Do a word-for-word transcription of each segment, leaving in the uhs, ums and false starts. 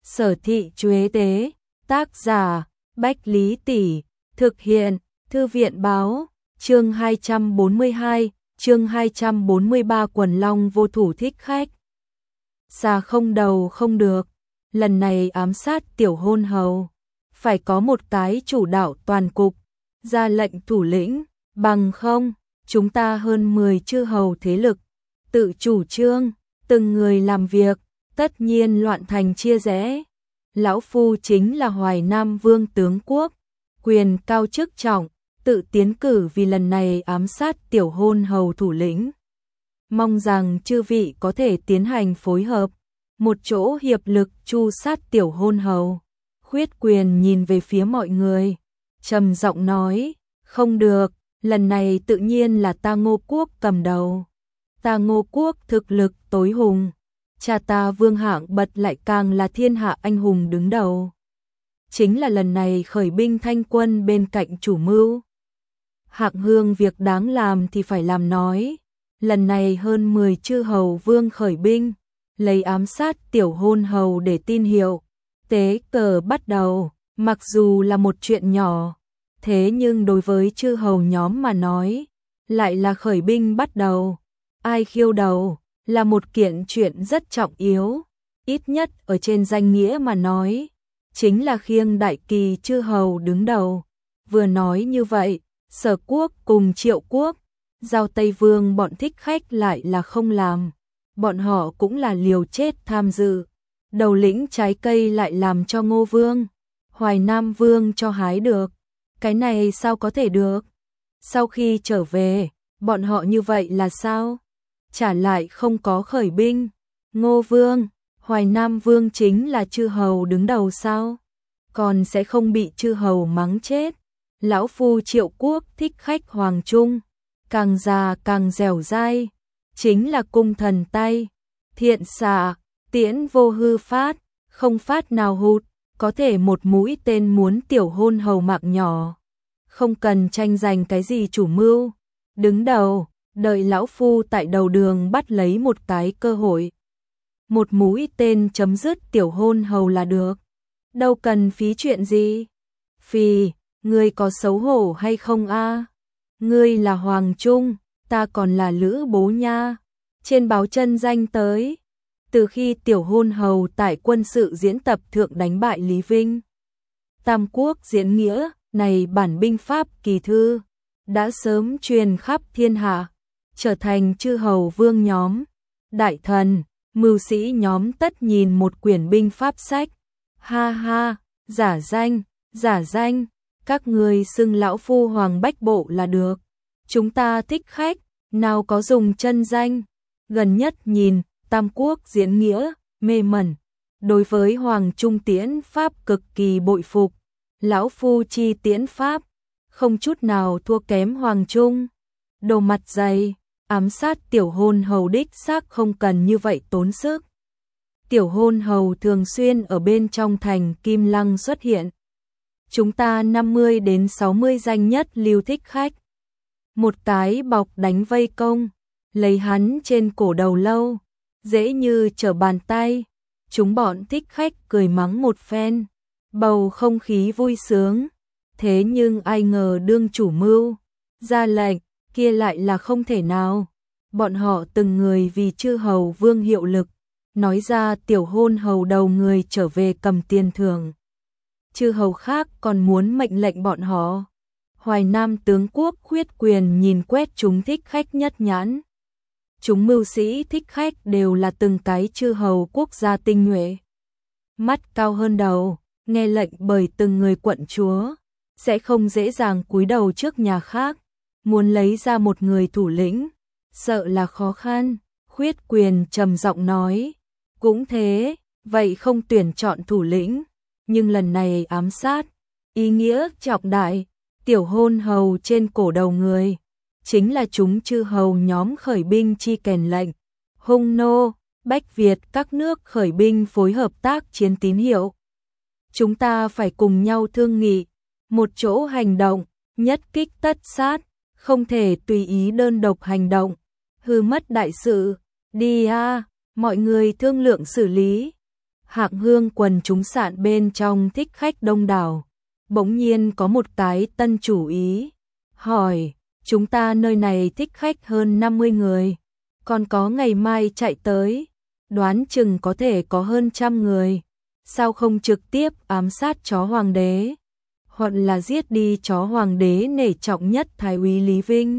Sở Thị Chuế Tế, tác giả Bách Lý Tỷ, thực hiện Thư viện Báo, chương hai trăm bốn mươi hai, chương hai trăm bốn mươi ba. Quần Long vô thủ thích khách. Xà không đầu không được, lần này ám sát tiểu hôn hầu, phải có một cái chủ đạo toàn cục, ra lệnh thủ lĩnh, bằng không, chúng ta hơn mười chư hầu thế lực, tự chủ trương, từng người làm việc, tất nhiên loạn thành chia rẽ. Lão Phu chính là Hoài Nam Vương tướng quốc, quyền cao chức trọng, tự tiến cử vì lần này ám sát tiểu hôn hầu thủ lĩnh. Mong rằng chư vị có thể tiến hành phối hợp, một chỗ hiệp lực tru sát tiểu hôn hầu. Khuyết Quyền nhìn về phía mọi người, trầm giọng nói, không được, lần này tự nhiên là ta Ngô Quốc cầm đầu. Ta Ngô Quốc thực lực tối hùng, cha ta Vương Hạng Bật lại càng là thiên hạ anh hùng đứng đầu. Chính là lần này khởi binh thanh quân bên cạnh chủ mưu. Hạng Hương việc đáng làm thì phải làm nói, lần này hơn mười chư hầu vương khởi binh, lấy ám sát tiểu hôn hầu để tin hiệu. Tế cờ bắt đầu, mặc dù là một chuyện nhỏ, thế nhưng đối với chư hầu nhóm mà nói, lại là khởi binh bắt đầu. Ai khiêu đầu, là một kiện chuyện rất trọng yếu, ít nhất ở trên danh nghĩa mà nói, chính là khiêng đại kỳ chư hầu đứng đầu. Vừa nói như vậy, Sở Quốc cùng Triệu Quốc, Giao Tây Vương bọn thích khách lại là không làm, bọn họ cũng là liều chết tham dự. Đầu lĩnh trái cây lại làm cho Ngô Vương, Hoài Nam Vương cho hái được, cái này sao có thể được? Sau khi trở về, bọn họ như vậy là sao? Trả lại không có khởi binh. Ngô Vương, Hoài Nam Vương chính là chư hầu đứng đầu sao? Còn sẽ không bị chư hầu mắng chết. Lão Phu Triệu Quốc thích khách Hoàng Trung, càng già càng dẻo dai, chính là cung thần tay, thiện xạ, tiễn vô hư phát, không phát nào hụt, có thể một mũi tên muốn tiểu hôn hầu mạng nhỏ. Không cần tranh giành cái gì chủ mưu, đứng đầu, đợi lão Phu tại đầu đường bắt lấy một cái cơ hội. Một mũi tên chấm dứt tiểu hôn hầu là được, đâu cần phí chuyện gì. Phì, ngươi có xấu hổ hay không a? Ngươi là Hoàng Trung, ta còn là Lữ Bố nha. Trên báo chân danh tới, từ khi tiểu hôn hầu tại quân sự diễn tập thượng đánh bại Lý Vinh, Tam Quốc diễn nghĩa, này bản binh pháp kỳ thư, đã sớm truyền khắp thiên hạ, trở thành chư hầu vương nhóm, đại thần, mưu sĩ nhóm tất nhìn một quyển binh pháp sách. Ha ha, giả danh, giả danh, các người xưng lão Phu Hoàng Bách Bộ là được. Chúng ta thích khách, nào có dùng chân danh. Gần nhất nhìn, Tam Quốc diễn nghĩa, mê mẩn. Đối với Hoàng Trung tiễn pháp cực kỳ bội phục. Lão Phu chi tiễn pháp, không chút nào thua kém Hoàng Trung. Đồ mặt dày, ám sát tiểu hôn hầu đích xác không cần như vậy tốn sức. Tiểu hôn hầu thường xuyên ở bên trong thành Kim Lăng xuất hiện. Chúng ta năm mươi đến sáu mươi danh nhất lưu thích khách. Một cái bọc đánh vây công, lấy hắn trên cổ đầu lâu, dễ như trở bàn tay. Chúng bọn thích khách cười mắng một phen, bầu không khí vui sướng. Thế nhưng ai ngờ đương chủ mưu, ra lệnh, kia lại là không thể nào. Bọn họ từng người vì chư hầu vương hiệu lực, nói ra tiểu hôn hầu đầu người trở về cầm tiền thưởng. Chư hầu khác còn muốn mệnh lệnh bọn họ. Hoài Nam tướng quốc Khuyết Quyền nhìn quét chúng thích khách nhất nhãn. Chúng mưu sĩ thích khách đều là từng cái chư hầu quốc gia tinh nhuệ. Mắt cao hơn đầu, nghe lệnh bởi từng người quận chúa, sẽ không dễ dàng cúi đầu trước nhà khác. Muốn lấy ra một người thủ lĩnh, sợ là khó khăn. Khuyết Quyền trầm giọng nói, cũng thế, vậy không tuyển chọn thủ lĩnh, nhưng lần này ám sát, ý nghĩa trọng đại, tiểu hôn hầu trên cổ đầu người, chính là chúng chư hầu nhóm khởi binh chi kèn lệnh, Hung Nô, Bách Việt các nước khởi binh phối hợp tác chiến tín hiệu. Chúng ta phải cùng nhau thương nghị, một chỗ hành động, nhất kích tất sát, không thể tùy ý đơn độc hành động, hư mất đại sự. Đi a, mọi người thương lượng xử lý. Hạng Hương quần chúng sạn bên trong thích khách đông đảo. Bỗng nhiên có một cái tân chủ ý, hỏi, chúng ta nơi này thích khách hơn năm mươi người, còn có ngày mai chạy tới, đoán chừng có thể có hơn trăm người, sao không trực tiếp ám sát chó hoàng đế, hoặc là giết đi chó hoàng đế nể trọng nhất Thái úy Lý Vinh.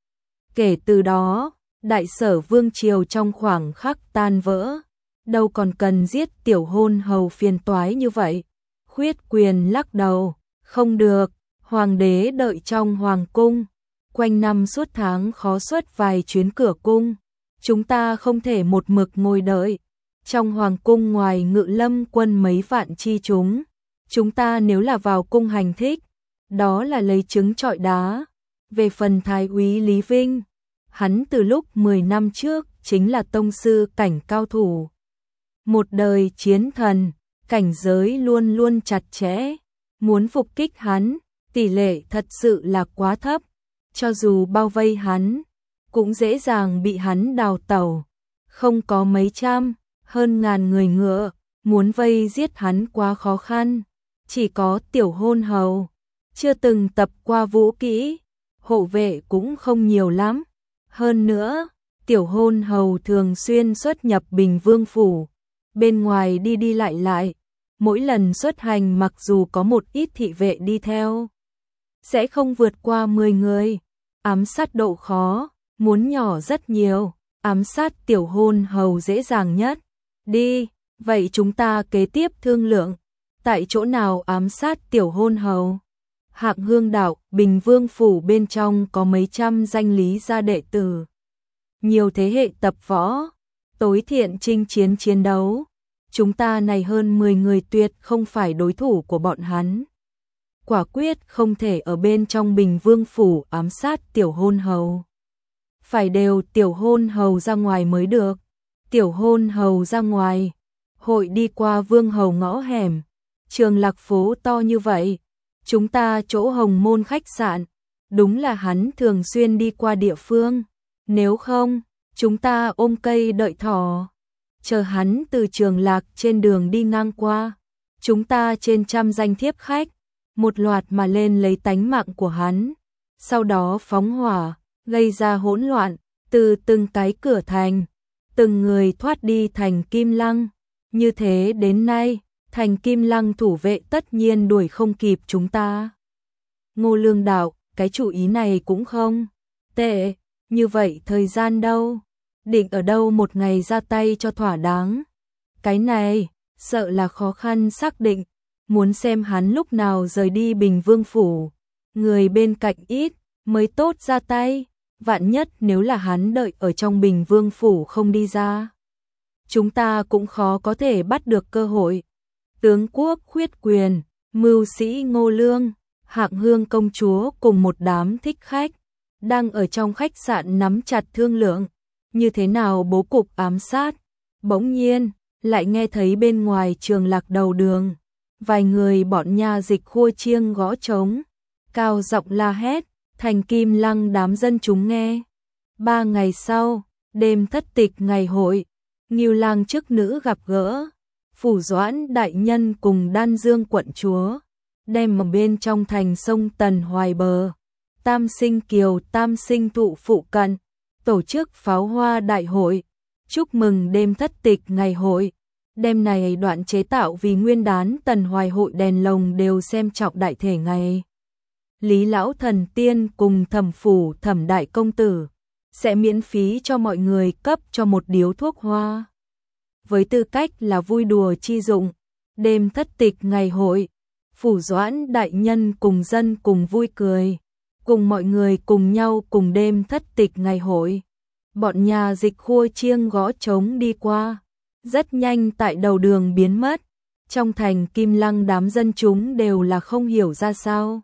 Kể từ đó, đại sở vương triều trong khoảng khắc tan vỡ, đâu còn cần giết tiểu hôn hầu phiền toái như vậy. Khuyết Quyền lắc đầu, không được, hoàng đế đợi trong hoàng cung, quanh năm suốt tháng khó xuất vài chuyến cửa cung, chúng ta không thể một mực ngồi đợi. Trong hoàng cung ngoài Ngự Lâm quân mấy vạn chi chúng, chúng ta nếu là vào cung hành thích, đó là lấy trứng trọi đá. Về phần Thái úy Lý Vinh, hắn từ lúc mười năm trước chính là tông sư cảnh cao thủ. Một đời chiến thần, cảnh giới luôn luôn chặt chẽ, muốn phục kích hắn, tỷ lệ thật sự là quá thấp, cho dù bao vây hắn, cũng dễ dàng bị hắn đào tẩu. Không có mấy trăm, hơn ngàn người ngựa, muốn vây giết hắn quá khó khăn, chỉ có tiểu hôn hầu, chưa từng tập qua vũ kỹ, hộ vệ cũng không nhiều lắm. Hơn nữa, tiểu hôn hầu thường xuyên xuất nhập Bình Vương phủ, bên ngoài đi đi lại lại, mỗi lần xuất hành mặc dù có một ít thị vệ đi theo, sẽ không vượt qua mười người, ám sát độ khó, muốn nhỏ rất nhiều, ám sát tiểu hôn hầu dễ dàng nhất. Đi, vậy chúng ta kế tiếp thương lượng, tại chỗ nào ám sát tiểu hôn hầu? Hạng Hương đạo, Bình Vương phủ bên trong có mấy trăm danh lý gia đệ tử, nhiều thế hệ tập võ, tối thiện chinh chiến chiến đấu, chúng ta này hơn mười người tuyệt không phải đối thủ của bọn hắn. Quả quyết không thể ở bên trong Bình Vương phủ ám sát tiểu hôn hầu. Phải đều tiểu hôn hầu ra ngoài mới được. Tiểu hôn hầu ra ngoài, hội đi qua vương hầu ngõ hẻm, Trường Lạc phố to như vậy, chúng ta chỗ Hồng Môn khách sạn, đúng là hắn thường xuyên đi qua địa phương, nếu không, chúng ta ôm cây đợi thỏ, chờ hắn từ Trường Lạc trên đường đi ngang qua, chúng ta trên trăm danh thiếp khách, một loạt mà lên lấy tánh mạng của hắn, sau đó phóng hỏa, gây ra hỗn loạn, từ từng cái cửa thành, từng người thoát đi thành Kim Lăng, như thế đến nay, thành Kim Lăng thủ vệ tất nhiên đuổi không kịp chúng ta. Ngô Lương đạo, cái chủ ý này cũng không tệ, như vậy thời gian đâu? Định ở đâu một ngày ra tay cho thỏa đáng? Cái này, sợ là khó khăn xác định, muốn xem hắn lúc nào rời đi Bình Vương phủ, người bên cạnh ít, mới tốt ra tay, vạn nhất nếu là hắn đợi ở trong Bình Vương phủ không đi ra. Chúng ta cũng khó có thể bắt được cơ hội. Tướng quốc Khuyết Quyền, mưu sĩ Ngô Lương, Hạng Hương công chúa cùng một đám thích khách, đang ở trong khách sạn nắm chặt thương lượng, như thế nào bố cục ám sát. Bỗng nhiên, lại nghe thấy bên ngoài Trường Lạc đầu đường, vài người bọn nha dịch khua chiêng gõ trống, cao giọng la hét, thành Kim Lăng đám dân chúng nghe. Ba ngày sau, đêm thất tịch ngày hội, Ngưu Lang chức nữ gặp gỡ, Phủ Doãn đại nhân cùng Đan Dương quận chúa, đem ở bên trong thành sông Tần Hoài bờ, Tam Sinh Kiều Tam Sinh thụ phụ cận, tổ chức pháo hoa đại hội, chúc mừng đêm thất tịch ngày hội. Đêm này đoạn chế tạo vì nguyên đán Tần Hoài hội đèn lồng đều xem trọng đại thể ngày. Lý Lão Thần Tiên cùng Thẩm phủ Thẩm đại công tử sẽ miễn phí cho mọi người cấp cho một điếu thuốc hoa. Với tư cách là vui đùa chi dụng, đêm thất tịch ngày hội, Phủ Doãn đại nhân cùng dân cùng vui cười, cùng mọi người cùng nhau cùng đêm thất tịch ngày hội. Bọn nhà dịch khua chiêng gõ trống đi qua, rất nhanh tại đầu đường biến mất. Trong thành Kim Lăng đám dân chúng đều là không hiểu ra sao.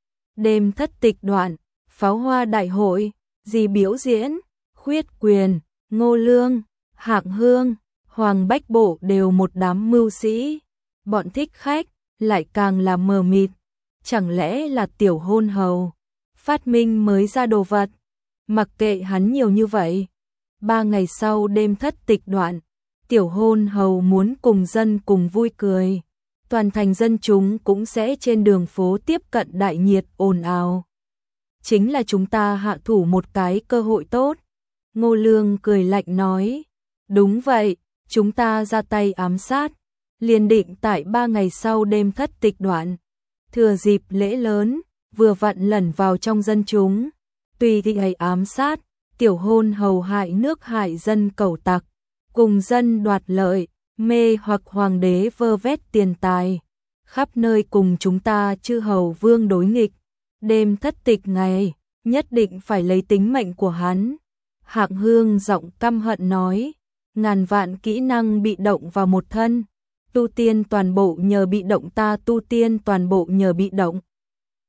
Đêm thất tịch đoạn, pháo hoa đại hội, gì biểu diễn, Khuyết Quyền, Ngô Lương, Hạng Hương, Hoàng Bách Bộ đều một đám mưu sĩ. Bọn thích khách lại càng là mờ mịt, chẳng lẽ là tiểu hôn hầu phát minh mới ra đồ vật? Mặc kệ hắn nhiều như vậy. Ba ngày sau đêm thất tịch đoạn, tiểu hôn hầu muốn cùng dân cùng vui cười. Toàn thành dân chúng cũng sẽ trên đường phố tiếp cận đại nhiệt ồn ào. Chính là chúng ta hạ thủ một cái cơ hội tốt. Ngô Lương cười lạnh nói, đúng vậy, chúng ta ra tay ám sát, liền định tại ba ngày sau đêm thất tịch đoạn. Thừa dịp lễ lớn, vừa vặn lẩn vào trong dân chúng, tùy thị ấy ám sát, tiểu hôn hầu hại nước hại dân cẩu tặc, cùng dân đoạt lợi, mê hoặc hoàng đế vơ vét tiền tài, khắp nơi cùng chúng ta chư hầu vương đối nghịch. Đêm thất tịch ngày, nhất định phải lấy tính mệnh của hắn. Hạng Hương giọng căm hận nói, ngàn vạn kỹ năng bị động vào một thân, tu tiên toàn bộ nhờ bị động, ta tu tiên toàn bộ nhờ bị động.